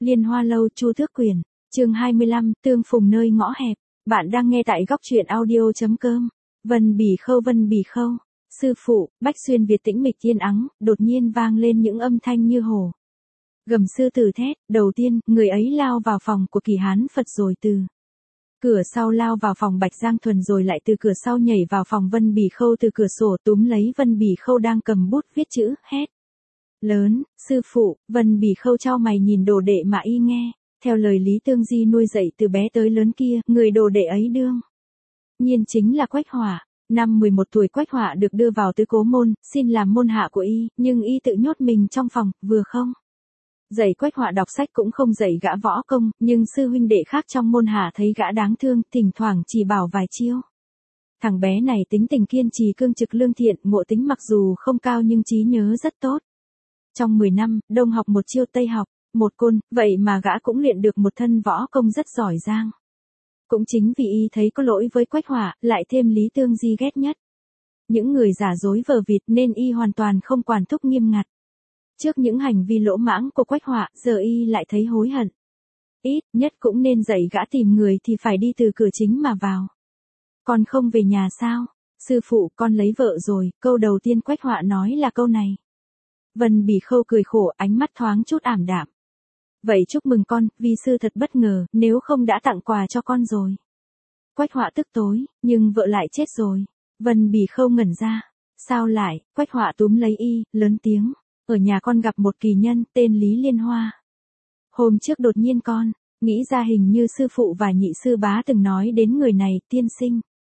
Liên Hoa Lâu, Chu Tước Quyền, chương 25, tương phùng nơi ngõ hẹp. Bạn đang nghe tại góc truyện audio.com. Vân Bỉ Khâu. Sư phụ, Bách Xuyên Việt tĩnh mịch yên ắng, đột nhiên vang lên những âm thanh như hổ gầm sư tử thét. Đầu tiên, người ấy lao vào phòng của Kỳ Hán Phật rồi từ cửa sau lao vào phòng Bạch Giang Thuần rồi lại từ cửa sau nhảy vào phòng Vân Bỉ Khâu, từ cửa sổ túm lấy Vân Bỉ Khâu đang cầm bút viết chữ, hét lớn, sư phụ. Vân Bỉ Khâu chau mày nhìn đồ đệ mà y nghe. Theo lời Lý Tương Di nuôi dạy từ bé tới lớn kia, người đồ đệ ấy đương nhiên chính là Quách Hỏa. Năm 11 tuổi Quách Hỏa được đưa vào Tứ Cố Môn, xin làm môn hạ của y, nhưng y tự nhốt mình trong phòng, vừa không dạy Quách Hỏa đọc sách cũng không dạy gã võ công, nhưng sư huynh đệ khác trong môn hạ thấy gã đáng thương, thỉnh thoảng chỉ bảo vài chiêu. Thằng bé này tính tình kiên trì, cương trực, lương thiện, ngộ tính mặc dù không cao nhưng trí nhớ rất tốt. Trong 10 năm, Đông học một chiêu, Tây học một côn, vậy mà gã cũng luyện được một thân võ công rất giỏi giang. Cũng chính vì y thấy có lỗi với Quách Hỏa, lại thêm Lý Tương Di ghét nhất những người giả dối vờ vịt, nên y hoàn toàn không quản thúc nghiêm ngặt. Trước những hành vi lỗ mãng của Quách Hỏa, giờ y lại thấy hối hận. Ít nhất cũng nên dạy gã tìm người thì phải đi từ cửa chính mà vào. Còn không về nhà sao? Sư phụ, con lấy vợ rồi. Câu đầu tiên Quách Hỏa nói là câu này. Vân Bỉ Khâu cười khổ, ánh mắt thoáng chút ảm đạm. Vậy chúc mừng con, vi sư thật bất ngờ, nếu không đã tặng quà cho con rồi. Quách Hỏa tức tối, nhưng vợ lại chết rồi. Vân Bỉ Khâu ngẩn ra. Sao lại? Quách Hỏa túm lấy y, lớn tiếng. Ở nhà con gặp một kỳ nhân, tên Lý Liên Hoa. Hôm trước đột nhiên con nghĩ ra hình như sư phụ và nhị sư bá từng nói đến người này, tiên sinh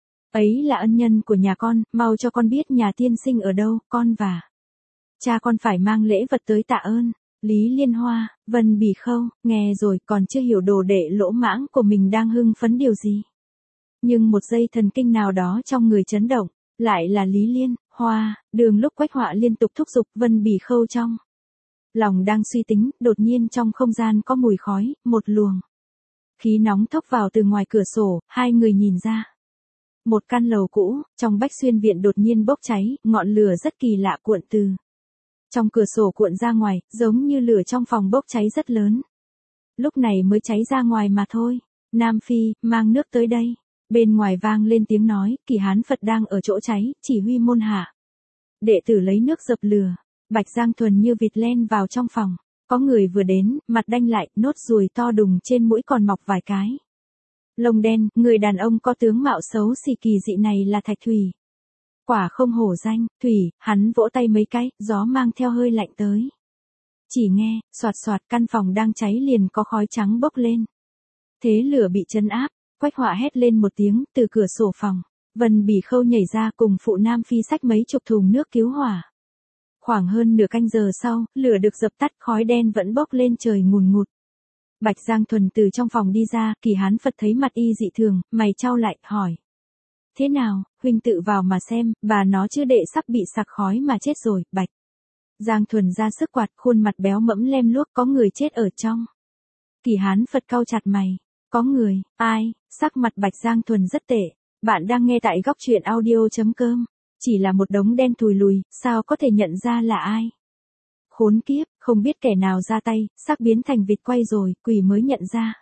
ấy là ân nhân của nhà con, mau cho con biết nhà tiên sinh ở đâu, con và cha con phải mang lễ vật tới tạ ơn. Lý Liên Hoa. Vân Bỉ Khâu nghe rồi còn chưa hiểu đồ đệ lỗ mãng của mình đang hưng phấn điều gì. Nhưng một giây thần kinh nào đó trong người chấn động, lại là Lý Liên Hoa. Đường lúc Quách Hỏa liên tục thúc giục Vân Bỉ Khâu trong lòng đang suy tính, đột nhiên trong không gian có mùi khói, một luồng khí nóng thốc vào từ ngoài cửa sổ, hai người nhìn ra. Một căn lầu cũ, trong Bách Xuyên Viện đột nhiên bốc cháy, ngọn lửa rất kỳ lạ cuộn từ trong cửa sổ cuộn ra ngoài, giống như lửa trong phòng bốc cháy rất lớn. Lúc này mới cháy ra ngoài mà thôi. Nam Phi, mang nước tới đây. Bên ngoài vang lên tiếng nói, Kỳ Hán Phật đang ở chỗ cháy, chỉ huy môn hạ đệ tử lấy nước dập lửa. Bạch Giang Thuần như vịt len vào trong phòng. Có người vừa đến, mặt đanh lại, nốt ruồi to đùng trên mũi còn mọc vài cái lông đen. Người đàn ông có tướng mạo xấu xì kỳ dị này là Thạch Thủy. Quả không hổ danh, Thủy. Hắn vỗ tay mấy cái, gió mang theo hơi lạnh tới. Chỉ nghe, xoạt xoạt, căn phòng đang cháy liền có khói trắng bốc lên. Thế lửa bị trấn áp. Quách Hỏa hét lên một tiếng, từ cửa sổ phòng. Vân Bỉ Khâu nhảy ra cùng phụ Nam Phi xách mấy chục thùng nước cứu hỏa. Khoảng hơn nửa canh giờ sau, lửa được dập tắt, khói đen vẫn bốc lên trời ngùn ngụt. Bạch Giang Thuần từ trong phòng đi ra, Kỳ Hán Phật thấy mặt y dị thường, mày chau lại, hỏi. Thế nào, huynh tự vào mà xem, bà nó chứ đệ sắp bị sặc khói mà chết rồi. Bạch Giang Thuần ra sức quạt, khuôn mặt béo mẫm lem luốc, có người chết ở trong. Kỳ Hán Phật cau chặt mày. Có người, ai? Sắc mặt Bạch Giang Thuần rất tệ. Bạn đang nghe tại góc truyện audio.com. Chỉ là một đống đen thùi lùi, sao có thể nhận ra là ai? Khốn kiếp, không biết kẻ nào ra tay, sắc biến thành vịt quay rồi, quỷ mới nhận ra.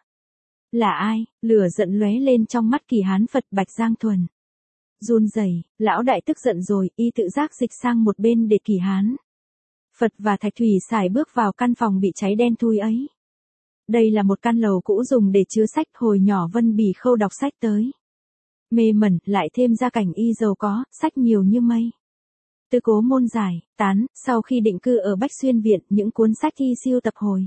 Là ai? Lửa giận lóe lên trong mắt Kỳ Hán Phật. Bạch Giang Thuần run rẩy, lão đại tức giận rồi, y tự giác dịch sang một bên để Kỳ Hán Phật và Thạch Thủy xài bước vào căn phòng bị cháy đen thui ấy. Đây là một căn lầu cũ dùng để chứa sách, hồi nhỏ Vân Bỉ Khâu đọc sách tới mê mẩn, lại thêm gia cảnh y giàu có, sách nhiều như mây. Tứ Cố Môn giải tán, sau khi định cư ở Bách Xuyên Viện, những cuốn sách y siêu tập hồi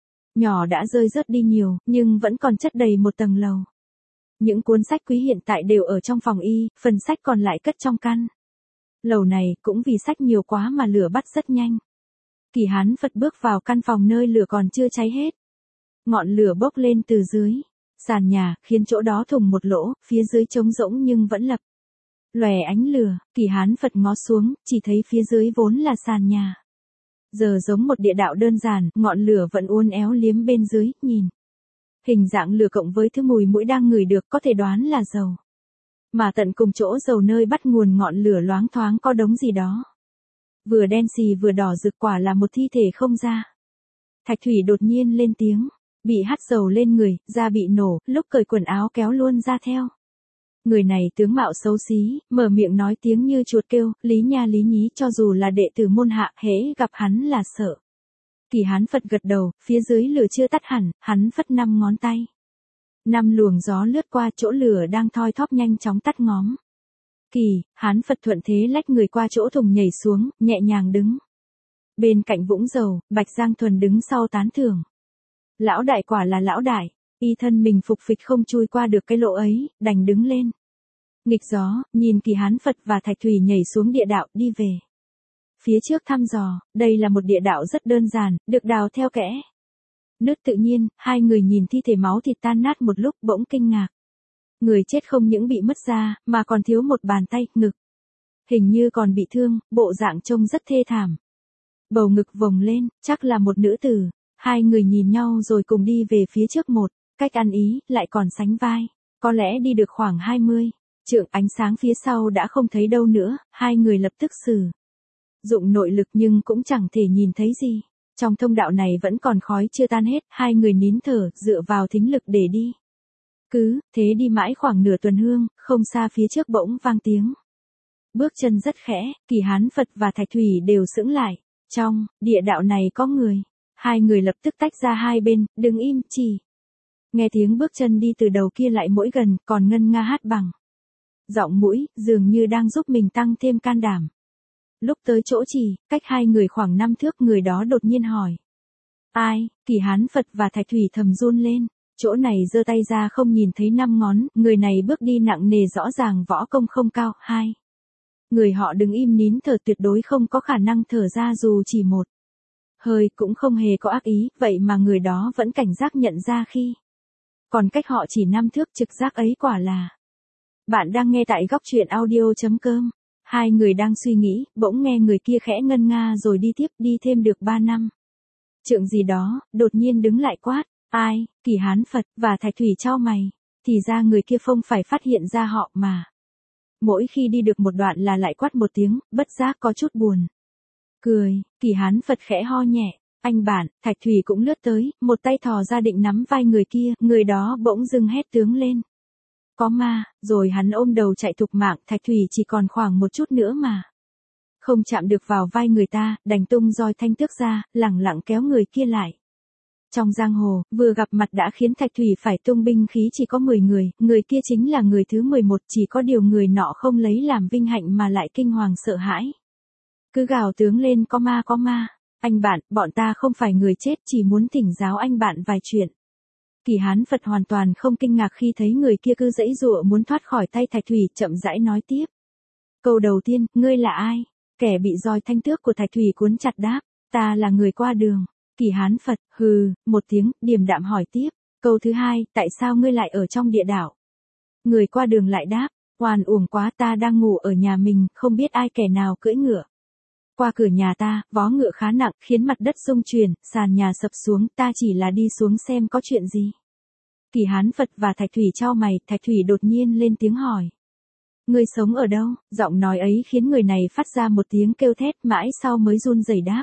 nhỏ đã rơi rớt đi nhiều, nhưng vẫn còn chất đầy một tầng lầu. Những cuốn sách quý hiện tại đều ở trong phòng y, phần sách còn lại cất trong căn lầu này. Cũng vì sách nhiều quá mà lửa bắt rất nhanh. Kỳ Hán Phật bước vào căn phòng nơi lửa còn chưa cháy hết. Ngọn lửa bốc lên từ dưới sàn nhà, khiến chỗ đó thủng một lỗ, phía dưới trống rỗng nhưng vẫn lập lòe ánh lửa. Kỳ Hán Phật ngó xuống, chỉ thấy phía dưới vốn là sàn nhà, giờ giống một địa đạo đơn giản, ngọn lửa vẫn uốn éo liếm bên dưới. Nhìn hình dạng lửa cộng với thứ mùi mũi đang ngửi được, có thể đoán là dầu. Mà tận cùng chỗ dầu nơi bắt nguồn ngọn lửa loáng thoáng có đống gì đó, vừa đen xì vừa đỏ rực, quả là một thi thể không da. Thạch Thủy đột nhiên lên tiếng. bị hắt dầu lên người, da bị nổ, lúc cởi quần áo kéo luôn ra theo. Người này tướng mạo xấu xí, mở miệng nói tiếng như chuột kêu, lý nha lý nhí, cho dù là đệ tử môn hạ, hễ gặp hắn là sợ. Kỳ Hán Phật gật đầu, phía dưới lửa chưa tắt hẳn, hắn phất 5 ngón tay. 5 luồng gió lướt qua, chỗ lửa đang thoi thóp nhanh chóng tắt ngóm. Kỳ Hán Phật thuận thế lách người qua chỗ thùng nhảy xuống, nhẹ nhàng đứng. Bên cạnh vũng dầu, Bạch Giang Thuần đứng sau tán thưởng. Lão đại quả là lão đại, y thân mình phục phịch không chui qua được cái lỗ ấy, đành đứng lên. Nghịch gió, nhìn Kỳ Hán Phật và Thạch Thủy nhảy xuống địa đạo, đi về. Phía trước thăm dò, đây là một địa đạo rất đơn giản, được đào theo kẽ nứt tự nhiên, hai người nhìn thi thể máu thịt tan nát một lúc bỗng kinh ngạc. Người chết không những bị mất da, mà còn thiếu một bàn tay, ngực. Hình như còn bị thương, bộ dạng trông rất thê thảm. Bầu ngực vồng lên, chắc là một nữ tử. Hai người nhìn nhau rồi cùng đi về phía trước một, cách ăn ý, lại còn sánh vai. Có lẽ đi được khoảng 20 trượng, ánh sáng phía sau đã không thấy đâu nữa, hai người lập tức sử dụng nội lực nhưng cũng chẳng thể nhìn thấy gì. Trong thông đạo này vẫn còn khói chưa tan hết, hai người nín thở, dựa vào thính lực để đi. Cứ thế đi mãi khoảng nửa tuần hương, không xa phía trước bỗng vang tiếng bước chân rất khẽ, Kỳ Hán Phật và Thạch Thủy đều sững lại. Trong địa đạo này có người. Hai người lập tức tách ra hai bên, đừng im, chỉ. Nghe tiếng bước chân đi từ đầu kia lại mỗi gần, còn ngân nga hát bằng giọng mũi, dường như đang giúp mình tăng thêm can đảm. Lúc tới chỗ chỉ, cách hai người khoảng 5 thước, người đó đột nhiên hỏi. Ai? Kỳ Hán Phật và Thạch Thủy thầm run lên. Chỗ này giơ tay ra không nhìn thấy 5 ngón, người này bước đi nặng nề, rõ ràng võ công không cao. Hai người họ đứng im nín thở, tuyệt đối không có khả năng thở ra dù chỉ một hơi, cũng không hề có ác ý, vậy mà người đó vẫn cảnh giác nhận ra khi còn cách họ chỉ 5 thước, trực giác ấy quả là. Bạn đang nghe tại góc truyện audio.com. Hai người đang suy nghĩ, bỗng nghe người kia khẽ ngân nga rồi đi tiếp, đi thêm được 3 năm trượng gì đó, đột nhiên đứng lại quát. Ai? Kỳ Hán Phật và Thạch Thủy chau mày. Thì ra người kia không phải phát hiện ra họ mà. Mỗi khi đi được một đoạn là lại quát một tiếng, bất giác có chút buồn cười. Kỳ Hán Phật khẽ ho nhẹ. Anh bạn, Thạch Thủy cũng lướt tới, một tay thò ra định nắm vai người kia, người đó bỗng dưng hét tướng lên. Có ma, rồi hắn ôm đầu chạy thục mạng, Thạch Thủy chỉ còn khoảng một chút nữa mà. Không chạm được vào vai người ta, đành tung roi thanh tước ra, lẳng lặng kéo người kia lại. Trong giang hồ, vừa gặp mặt đã khiến Thạch Thủy phải tung binh khí chỉ có 10 người kia chính là người thứ 11, chỉ có điều người nọ không lấy làm vinh hạnh mà lại kinh hoàng sợ hãi. Cứ gào tướng lên, có ma có ma. Anh bạn, bọn ta không phải người chết, chỉ muốn thỉnh giáo anh bạn vài chuyện. Kỳ Hán Phật hoàn toàn không kinh ngạc khi thấy người kia cứ giãy giụa muốn thoát khỏi tay Thạch Thủy, chậm rãi nói tiếp. Câu đầu tiên, ngươi là ai? Kẻ bị roi thanh tước của Thạch Thủy cuốn chặt đáp, ta là người qua đường. Kỳ Hán Phật, hừ, một tiếng, điềm đạm hỏi tiếp. Câu thứ hai, tại sao ngươi lại ở trong địa đạo? Người qua đường lại đáp, oan uổng quá, ta đang ngủ ở nhà mình, không biết ai kẻ nào cưỡi ngựa qua cửa nhà ta, vó ngựa khá nặng, khiến mặt đất rung chuyển, sàn nhà sập xuống, ta chỉ là đi xuống xem có chuyện gì. Kỳ Hán Phật và Thạch Thủy chau mày, Thạch Thủy đột nhiên lên tiếng hỏi. Ngươi sống ở đâu? Giọng nói ấy khiến người này phát ra một tiếng kêu thét, mãi sau mới run rẩy đáp.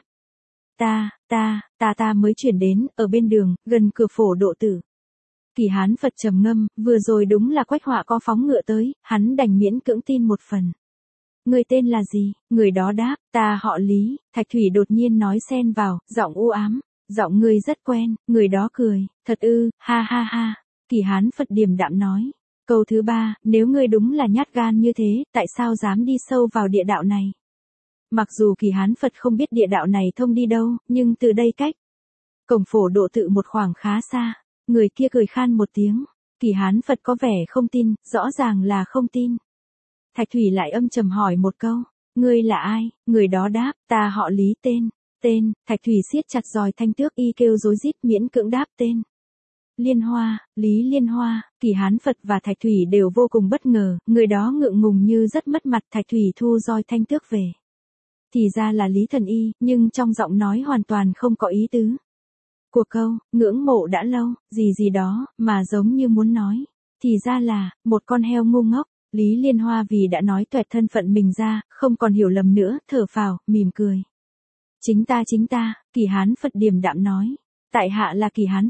Ta mới chuyển đến, ở bên đường, gần cửa Phổ Độ Tử. Kỳ Hán Phật trầm ngâm, vừa rồi đúng là Quách Họa có phóng ngựa tới, hắn đành miễn cưỡng tin một phần. Người tên là gì? Người đó đáp, ta họ Lý. Thạch Thủy đột nhiên nói xen vào, giọng u ám. Giọng ngươi rất quen. Người đó cười, thật ư, ha ha ha. Kỳ Hán Phật điềm đạm nói. Câu thứ ba, nếu ngươi đúng là nhát gan như thế, tại sao dám đi sâu vào địa đạo này? Mặc dù Kỳ Hán Phật không biết địa đạo này thông đi đâu, nhưng từ đây cách cổng Phổ Độ Tự một khoảng khá xa. Người kia cười khan một tiếng. Kỳ Hán Phật có vẻ không tin, rõ ràng là không tin. Thạch Thủy lại âm trầm hỏi một câu, ngươi là ai? Người đó đáp, ta họ Lý. Tên, Thạch Thủy siết chặt roi thanh tước, y kêu rối rít, miễn cưỡng đáp tên. Liên Hoa, Lý Liên Hoa. Kỳ Hán Phật và Thạch Thủy đều vô cùng bất ngờ, người đó ngượng ngùng như rất mất mặt. Thạch Thủy thu roi thanh tước về. Thì ra là Lý Thần Y, nhưng trong giọng nói hoàn toàn không có ý tứ của câu, ngưỡng mộ đã lâu, gì đó, mà giống như muốn nói. Thì ra là, một con heo ngu ngốc. Lý Liên Hoa vì đã nói toẹt thân phận mình ra, không còn hiểu lầm nữa, thở phào, mỉm cười. Chính ta, Kỳ Hán Phật điềm đạm nói. Tại hạ là Kỳ Hán Phật.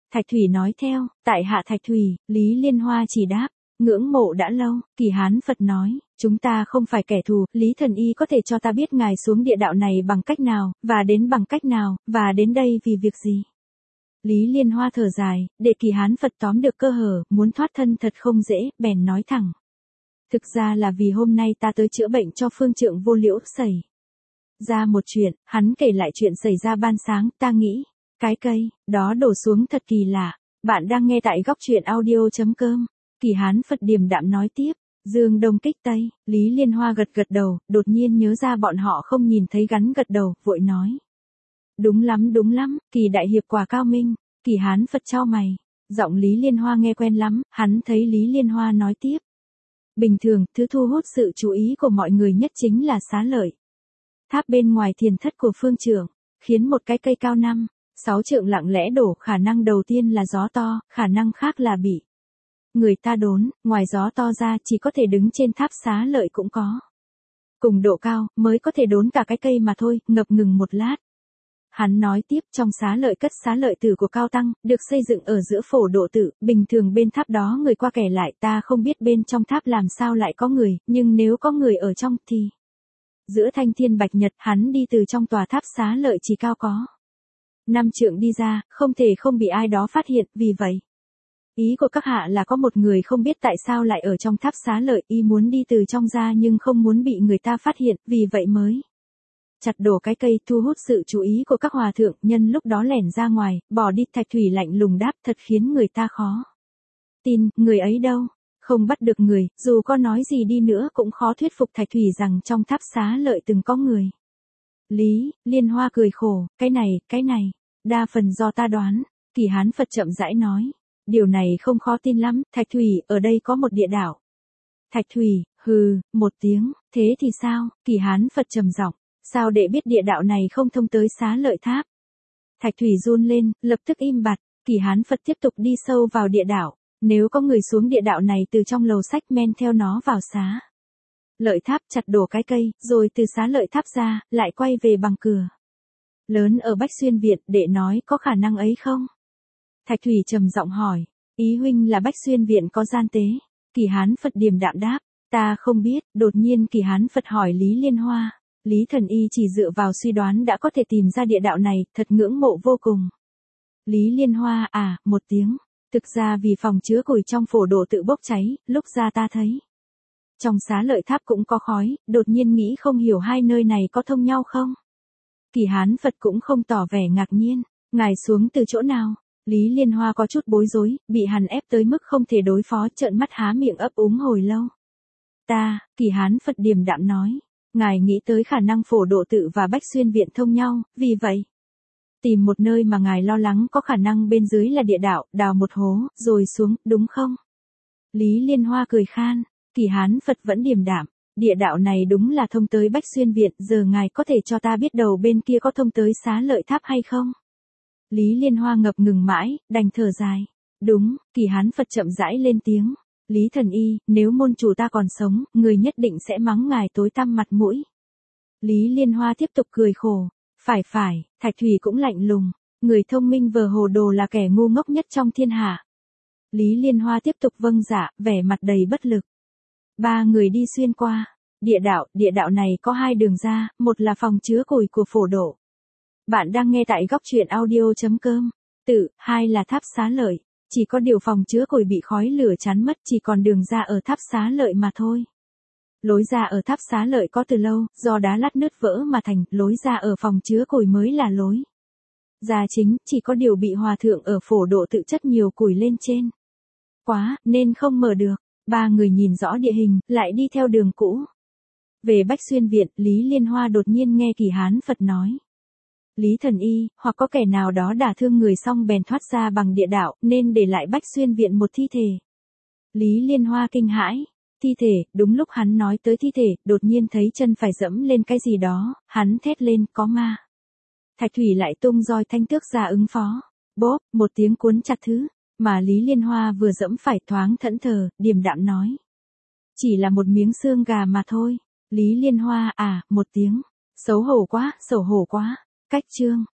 Thạch Thủy nói theo, tại hạ Thạch Thủy, Lý Liên Hoa chỉ đáp, ngưỡng mộ đã lâu, Kỳ Hán Phật nói, chúng ta không phải kẻ thù, Lý Thần Y có thể cho ta biết ngài xuống địa đạo này bằng cách nào, và đến bằng cách nào, và đến đây vì việc gì. Lý Liên Hoa thở dài, để Kỳ Hán Phật tóm được cơ hở, muốn thoát thân thật không dễ, bèn nói thẳng. Thực ra là vì hôm nay ta tới chữa bệnh cho phương trượng Vô Liễu xảy ra một chuyện, hắn kể lại chuyện xảy ra ban sáng, ta nghĩ, cái cây đó đổ xuống thật kỳ lạ. Bạn đang nghe tại góc truyện audio.com. Kỳ Hán Phật điềm đạm nói tiếp, dương đông kích tây, Lý Liên Hoa gật gật đầu, đột nhiên nhớ ra bọn họ không nhìn thấy gắn gật đầu, vội nói. Đúng lắm, Kỳ đại hiệp quả cao minh. Kỳ Hán Phật chau mày, giọng Lý Liên Hoa nghe quen lắm, hắn thấy Lý Liên Hoa nói tiếp. Bình thường, thứ thu hút sự chú ý của mọi người nhất chính là xá lợi tháp bên ngoài thiền thất của phương trưởng, khiến một cái cây cao 5-6 trượng lặng lẽ đổ, khả năng đầu tiên là gió to, khả năng khác là bị người ta đốn, ngoài gió to ra chỉ có thể đứng trên tháp xá lợi cũng có. Cùng độ cao, mới có thể đốn cả cái cây mà thôi, ngập ngừng một lát. Hắn nói tiếp, trong xá lợi cất xá lợi tử của Cao Tăng, được xây dựng ở giữa phổ độ tự, bình thường bên tháp đó người qua kẻ lại, ta không biết bên trong tháp làm sao lại có người, nhưng nếu có người ở trong thì... Giữa thanh thiên bạch nhật, hắn đi từ trong tòa tháp xá lợi chỉ cao có 5 trượng đi ra, không thể không bị ai đó phát hiện, vì vậy. Ý của các hạ là có một người không biết tại sao lại ở trong tháp xá lợi, y muốn đi từ trong ra nhưng không muốn bị người ta phát hiện, vì vậy mới chặt đổ cái cây, thu hút sự chú ý của các hòa thượng, nhân lúc đó lẻn ra ngoài, bỏ đi. Thạch Thủy lạnh lùng đáp, thật khiến người ta khó tin, người ấy đâu, không bắt được người, dù có nói gì đi nữa cũng khó thuyết phục Thạch Thủy rằng trong tháp xá lợi từng có người. Lý Liên Hoa cười khổ, cái này, đa phần do ta đoán. Kỳ Hán Phật chậm rãi nói, điều này không khó tin lắm. Thạch Thủy, ở đây có một địa đạo. Thạch Thủy, hừ, một tiếng, thế thì sao? Kỳ Hán Phật trầm giọng, sao đệ biết địa đạo này không thông tới xá lợi tháp? Thạch Thủy run lên, lập tức im bặt. Kỳ Hán Phật tiếp tục đi sâu vào địa đạo. Nếu có người xuống địa đạo này từ trong lầu sách men theo nó vào xá lợi tháp, chặt đổ cái cây, rồi từ xá lợi tháp ra, lại quay về bằng cửa lớn ở Bách Xuyên Viện, đệ nói có khả năng ấy không? Thạch Thủy trầm giọng hỏi, ý huynh là Bách Xuyên Viện có gian tế? Kỳ Hán Phật điềm đạm đáp, ta không biết. Đột nhiên Kỳ Hán Phật hỏi Lý Liên Hoa, Lý Thần Y chỉ dựa vào suy đoán đã có thể tìm ra địa đạo này, thật ngưỡng mộ vô cùng. Lý Liên Hoa, một tiếng. Thực ra vì phòng chứa củi trong phổ độ tự bốc cháy, lúc ra ta thấy trong xá lợi tháp cũng có khói, đột nhiên nghĩ không hiểu hai nơi này có thông nhau không? Kỳ Hán Phật cũng không tỏ vẻ ngạc nhiên, ngài xuống từ chỗ nào? Lý Liên Hoa có chút bối rối, bị hắn ép tới mức không thể đối phó, trợn mắt há miệng ấp úng hồi lâu. Kỳ Hán Phật điềm đạm nói, ngài nghĩ tới khả năng phổ độ tự và Bách Xuyên Viện thông nhau, vì vậy tìm một nơi mà ngài lo lắng có khả năng bên dưới là địa đạo, đào một hố, rồi xuống, đúng không? Lý Liên Hoa cười khan, Kỳ Hán Phật vẫn điềm đạm, địa đạo này đúng là thông tới Bách Xuyên Viện, giờ ngài có thể cho ta biết đầu bên kia có thông tới xá lợi tháp hay không? Lý Liên Hoa ngập ngừng mãi, đành thở dài. Đúng, Kỳ Hán Phật chậm rãi lên tiếng. Lý Thần Y, nếu môn chủ ta còn sống, người nhất định sẽ mắng ngài tối tăm mặt mũi. Lý Liên Hoa tiếp tục cười khổ. Phải, Thạch Thủy cũng lạnh lùng. Người thông minh vờ hồ đồ là kẻ ngu ngốc nhất trong thiên hạ. Lý Liên Hoa tiếp tục vâng dạ, vẻ mặt đầy bất lực. Ba người đi xuyên qua địa đạo này có hai đường ra, một là phòng chứa củi của phổ độ. Bạn đang nghe tại góc truyện audio.com. Hai là tháp xá lợi. Chỉ có điều phòng chứa củi bị khói lửa chắn mất, chỉ còn đường ra ở tháp xá lợi mà thôi. Lối ra ở tháp xá lợi có từ lâu, do đá lát nứt vỡ mà thành, lối ra ở phòng chứa củi mới là lối ra chính, chỉ có điều bị hòa thượng ở phổ độ tự chất nhiều củi lên trên quá, nên không mở được. Ba người nhìn rõ địa hình, lại đi theo đường cũ về Bách Xuyên Viện. Lý Liên Hoa đột nhiên nghe Kỳ Hán Phật nói, Lý Thần Y, hoặc có kẻ nào đó đả thương người xong bèn thoát ra bằng địa đạo, nên để lại Bách Xuyên Viện một thi thể. Lý Liên Hoa kinh hãi. Thi thể, đúng lúc hắn nói tới thi thể, đột nhiên thấy chân phải dẫm lên cái gì đó, hắn thét lên, có ma. Thạch Thủy lại tung roi thanh tước ra ứng phó. Bốp, một tiếng cuốn chặt thứ, mà Lý Liên Hoa vừa dẫm phải, thoáng thẫn thờ, điềm đạm nói. Chỉ là một miếng xương gà mà thôi. Lý Liên Hoa, một tiếng. Xấu hổ quá. Cách chương.